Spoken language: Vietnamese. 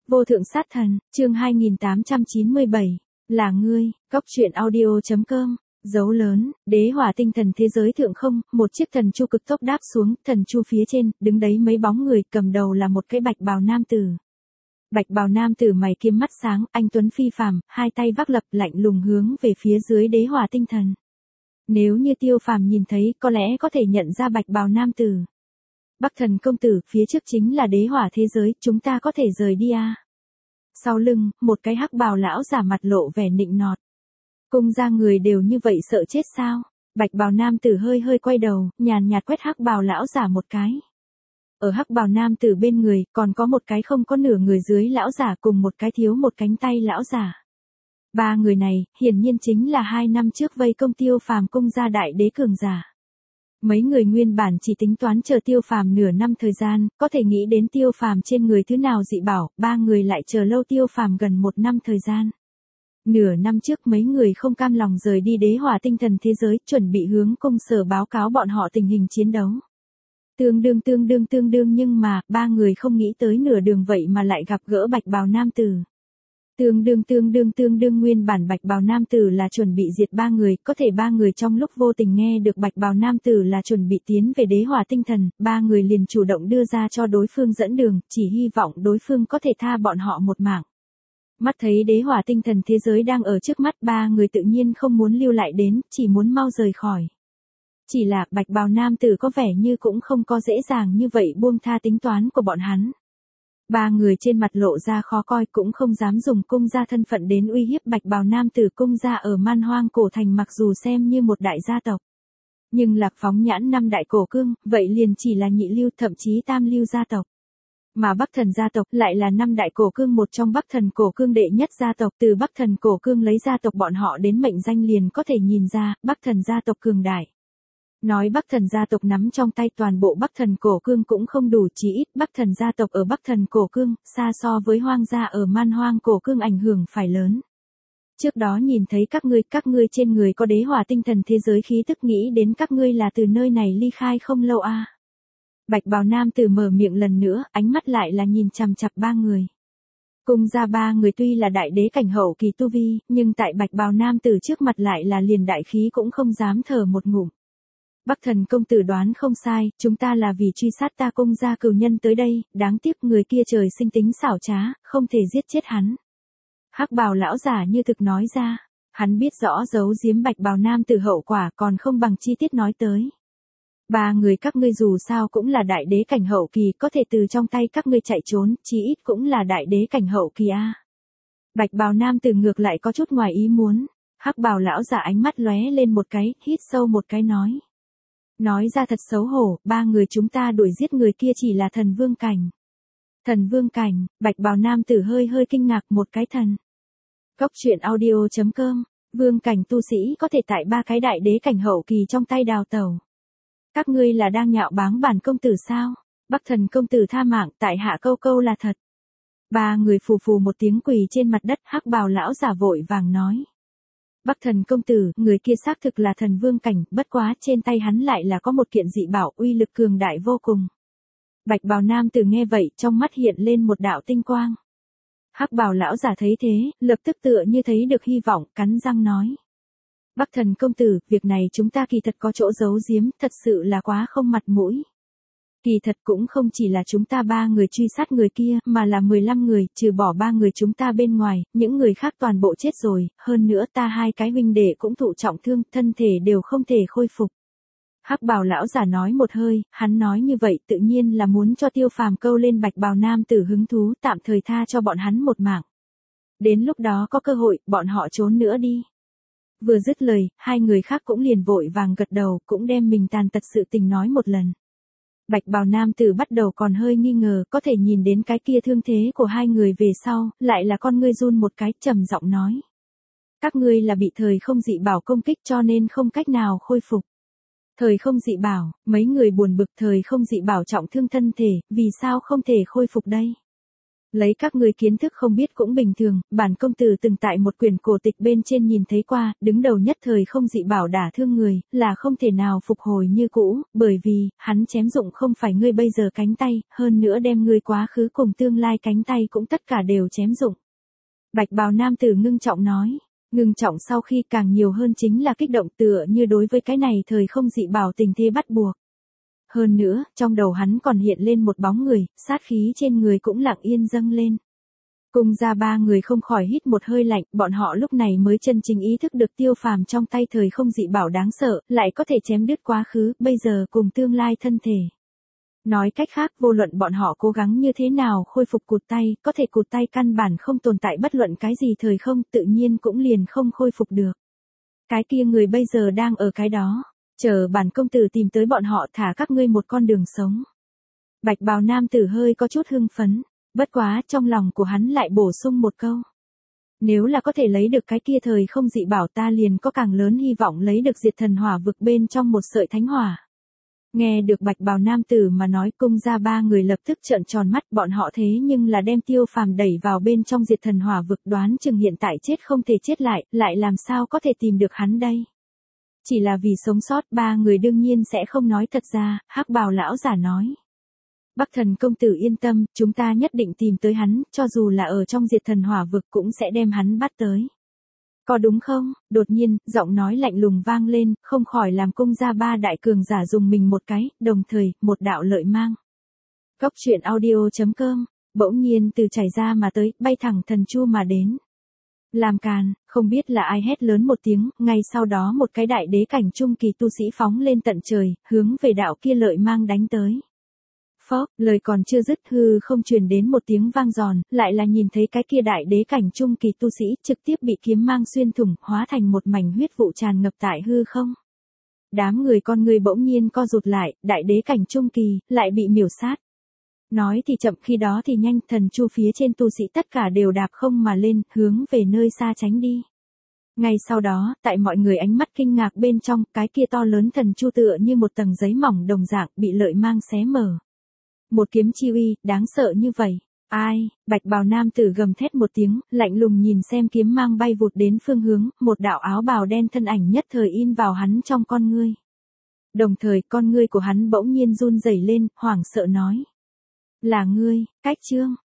Vô thượng sát thần, chương 2897, là ngươi, góc truyện audio.com, dấu lớn, đế hỏa tinh thần thế giới thượng không, một chiếc thần chu cực tốc đáp xuống, thần chu phía trên, đứng đấy mấy bóng người, cầm đầu là một cái bạch bào nam tử. Bạch bào nam tử mày kiếm mắt sáng, anh tuấn phi phàm, hai tay vác lập lạnh lùng hướng về phía dưới đế hỏa tinh thần. Nếu như Tiêu Phàm nhìn thấy, có lẽ có thể nhận ra bạch bào nam tử. Bắc Thần công tử, phía trước chính là đế hỏa thế giới, chúng ta có thể rời đi à? Sau lưng, một cái hắc bào lão giả mặt lộ vẻ nịnh nọt. Cung gia người đều như vậy sợ chết sao? Bạch bào nam tử hơi hơi quay đầu, nhàn nhạt quét hắc bào lão giả một cái. Ở hắc bào nam tử bên người, còn có một cái không có nửa người dưới lão giả cùng một cái thiếu một cánh tay lão giả. Ba người này, hiển nhiên chính là 2 năm trước vây công Tiêu Phàm cung gia đại đế cường giả. Mấy người nguyên bản chỉ tính toán chờ Tiêu Phàm nửa năm thời gian, có thể nghĩ đến Tiêu Phàm trên người thứ nào dị bảo, ba người lại chờ lâu Tiêu Phàm gần 1 năm thời gian. Nửa năm trước mấy người không cam lòng rời đi đế hỏa tinh thần thế giới, chuẩn bị hướng cung sở báo cáo bọn họ tình hình chiến đấu. Tương đương nhưng mà, ba người không nghĩ tới nửa đường vậy mà lại gặp gỡ bạch bào nam tử. Tương đương nguyên bản bạch bào nam tử là chuẩn bị diệt ba người, có thể ba người trong lúc vô tình nghe được bạch bào nam tử là chuẩn bị tiến về đế hỏa tinh thần, ba người liền chủ động đưa ra cho đối phương dẫn đường, chỉ hy vọng đối phương có thể tha bọn họ một mạng. Mắt thấy đế hỏa tinh thần thế giới đang ở trước mắt, ba người tự nhiên không muốn lưu lại đến, chỉ muốn mau rời khỏi. Chỉ là bạch bào nam tử có vẻ như cũng không có dễ dàng như vậy buông tha tính toán của bọn hắn. Ba người trên mặt lộ ra khó coi, cũng không dám dùng cung gia thân phận đến uy hiếp bạch bào nam tử. Cung gia ở Man Hoang cổ thành mặc dù xem như một đại gia tộc, nhưng Lạc Phóng Nhãn 5 đại cổ cương, vậy liền chỉ là nhị lưu thậm chí tam lưu gia tộc. Mà Bắc Thần gia tộc lại là 5 đại cổ cương một trong Bắc Thần cổ cương đệ nhất gia tộc. Từ Bắc Thần cổ cương lấy gia tộc bọn họ đến mệnh danh liền có thể nhìn ra, Bắc Thần gia tộc cường đại. Nói Bắc Thần gia tộc nắm trong tay toàn bộ Bắc Thần cổ cương cũng không đủ, chí ít Bắc Thần gia tộc ở Bắc Thần cổ cương, xa so với Hoang gia ở Man Hoang cổ cương ảnh hưởng phải lớn. Trước đó nhìn thấy các ngươi trên người có đế hỏa tinh thần thế giới khí tức, nghĩ đến các ngươi là từ nơi này ly khai không lâu à. Bạch bào nam tử mở miệng lần nữa, ánh mắt lại là nhìn chằm chằm ba người. Cung gia ba người tuy là đại đế cảnh hậu kỳ tu vi, nhưng tại bạch bào nam tử trước mặt lại là liền đại khí cũng không dám thở một ngụm. Bắc Thần công tử đoán không sai, chúng ta là vì truy sát ta cung gia cừu nhân tới đây, đáng tiếc người kia trời sinh tính xảo trá, không thể giết chết hắn. Hắc bào lão giả như thực nói ra, hắn biết rõ giấu giếm bạch bào nam tử hậu quả, còn không bằng chi tiết nói tới. Ba người các ngươi dù sao cũng là đại đế cảnh hậu kỳ, có thể từ trong tay các ngươi chạy trốn, chí ít cũng là đại đế cảnh hậu kỳ a. Bạch bào nam tử ngược lại có chút ngoài ý muốn. Hắc bào lão giả ánh mắt lóe lên một cái, hít sâu một cái nói. Nói ra thật xấu hổ, ba người chúng ta đuổi giết người kia chỉ là thần vương cảnh. Thần vương cảnh, bạch bào nam tử hơi kinh ngạc, một cái thần. Góc truyện audio.com, vương cảnh tu sĩ có thể tại ba cái đại đế cảnh hậu kỳ trong tay đào tẩu. Các ngươi là đang nhạo báng bản công tử sao? Bắc Thần công tử tha mạng, tại hạ câu là thật. Ba người phù một tiếng quỳ trên mặt đất, hắc bào lão giả vội vàng nói. Bắc Thần công tử, người kia xác thực là thần vương cảnh, bất quá trên tay hắn lại là có một kiện dị bảo, uy lực cường đại vô cùng. Bạch bào nam tử nghe vậy, trong mắt hiện lên một đạo tinh quang. Hắc bào lão giả thấy thế, lập tức tựa như thấy được hy vọng, cắn răng nói. Bắc Thần công tử, việc này chúng ta kỳ thật có chỗ giấu giếm, thật sự là quá không mặt mũi. Kỳ thật cũng không chỉ là chúng ta ba người truy sát người kia, mà là 15 người, trừ bỏ ba người chúng ta bên ngoài, những người khác toàn bộ chết rồi, hơn nữa ta hai cái huynh đệ cũng thụ trọng thương, thân thể đều không thể khôi phục. Hắc bào lão giả nói một hơi, hắn nói như vậy tự nhiên là muốn cho Tiêu Phàm câu lên bạch bào nam tử hứng thú, tạm thời tha cho bọn hắn một mạng. Đến lúc đó có cơ hội, bọn họ trốn nữa đi. Vừa dứt lời, hai người khác cũng liền vội vàng gật đầu, cũng đem mình tàn tật sự tình nói một lần. Bạch bào nam tử bắt đầu còn hơi nghi ngờ, có thể nhìn đến cái kia thương thế của hai người về sau, lại là con ngươi run một cái, trầm giọng nói. Các ngươi là bị thời không dị bảo công kích cho nên không cách nào khôi phục. Thời không dị bảo, mấy người buồn bực, thời không dị bảo trọng thương thân thể, vì sao không thể khôi phục đây? Lấy các ngươi kiến thức không biết cũng bình thường, bản công tử từng tại một quyển cổ tịch bên trên nhìn thấy qua, đứng đầu nhất thời không dị bảo đả thương người, là không thể nào phục hồi như cũ, bởi vì, hắn chém dụng không phải ngươi bây giờ cánh tay, hơn nữa đem ngươi quá khứ cùng tương lai cánh tay cũng tất cả đều chém dụng. Bạch bào nam tử ngưng trọng nói, ngưng trọng sau khi càng nhiều hơn chính là kích động tựa như đối với cái này thời không dị bảo tình thế bắt buộc. Hơn nữa, trong đầu hắn còn hiện lên một bóng người, sát khí trên người cũng lặng yên dâng lên. Cung ra ba người không khỏi hít một hơi lạnh, bọn họ lúc này mới chân chính ý thức được Tiêu Phàm trong tay thời không dị bảo đáng sợ, lại có thể chém đứt quá khứ, bây giờ cùng tương lai thân thể. Nói cách khác, vô luận bọn họ cố gắng như thế nào khôi phục cụt tay, có thể cụt tay căn bản không tồn tại bất luận cái gì thời không, tự nhiên cũng liền không khôi phục được. Cái kia người bây giờ đang ở cái đó. Chờ bản công tử tìm tới bọn họ thả các ngươi một con đường sống. Bạch bào nam tử hơi có chút hưng phấn, bất quá trong lòng của hắn lại bổ sung một câu. Nếu là có thể lấy được cái kia thời không dị bảo ta liền có càng lớn hy vọng lấy được diệt thần hỏa vực bên trong một sợi thánh hỏa. Nghe được bạch bào nam tử mà nói, cung ra ba người lập tức trợn tròn mắt, bọn họ thế nhưng là đem Tiêu Phàm đẩy vào bên trong diệt thần hỏa vực, đoán chừng hiện tại chết không thể chết lại làm sao có thể tìm được hắn đây. Chỉ là vì sống sót, ba người đương nhiên sẽ không nói thật ra, hắc bào lão giả nói. Bắc thần công tử yên tâm, chúng ta nhất định tìm tới hắn, cho dù là ở trong diệt thần hỏa vực cũng sẽ đem hắn bắt tới. Có đúng không? Đột nhiên, giọng nói lạnh lùng vang lên, không khỏi làm cung ra ba đại cường giả dùng mình một cái, đồng thời, một đạo lợi mang. Góc truyện audio.com, bỗng nhiên từ chảy ra mà tới, bay thẳng thần chu mà đến. Làm càn, không biết là ai hét lớn một tiếng, ngay sau đó một cái đại đế cảnh trung kỳ tu sĩ phóng lên tận trời, hướng về đạo kia lợi mang đánh tới. Phốc, lời còn chưa dứt hư không truyền đến một tiếng vang giòn, lại là nhìn thấy cái kia đại đế cảnh trung kỳ tu sĩ trực tiếp bị kiếm mang xuyên thủng, hóa thành một mảnh huyết vụ tràn ngập tại hư không. Đám người con người bỗng nhiên co rụt lại, đại đế cảnh trung kỳ, lại bị miểu sát. Nói thì chậm khi đó thì nhanh, thần chu phía trên tu sĩ tất cả đều đạp không mà lên, hướng về nơi xa tránh đi. Ngay sau đó, tại mọi người ánh mắt kinh ngạc bên trong, cái kia to lớn thần chu tựa như một tầng giấy mỏng đồng dạng, bị lợi mang xé mở. Một kiếm chi uy, đáng sợ như vậy. Ai, bạch bào nam tử gầm thét một tiếng, lạnh lùng nhìn xem kiếm mang bay vụt đến phương hướng, một đạo áo bào đen thân ảnh nhất thời in vào hắn trong con ngươi. Đồng thời, con ngươi của hắn bỗng nhiên run rẩy lên, hoảng sợ nói. Là ngươi, Cách Chương.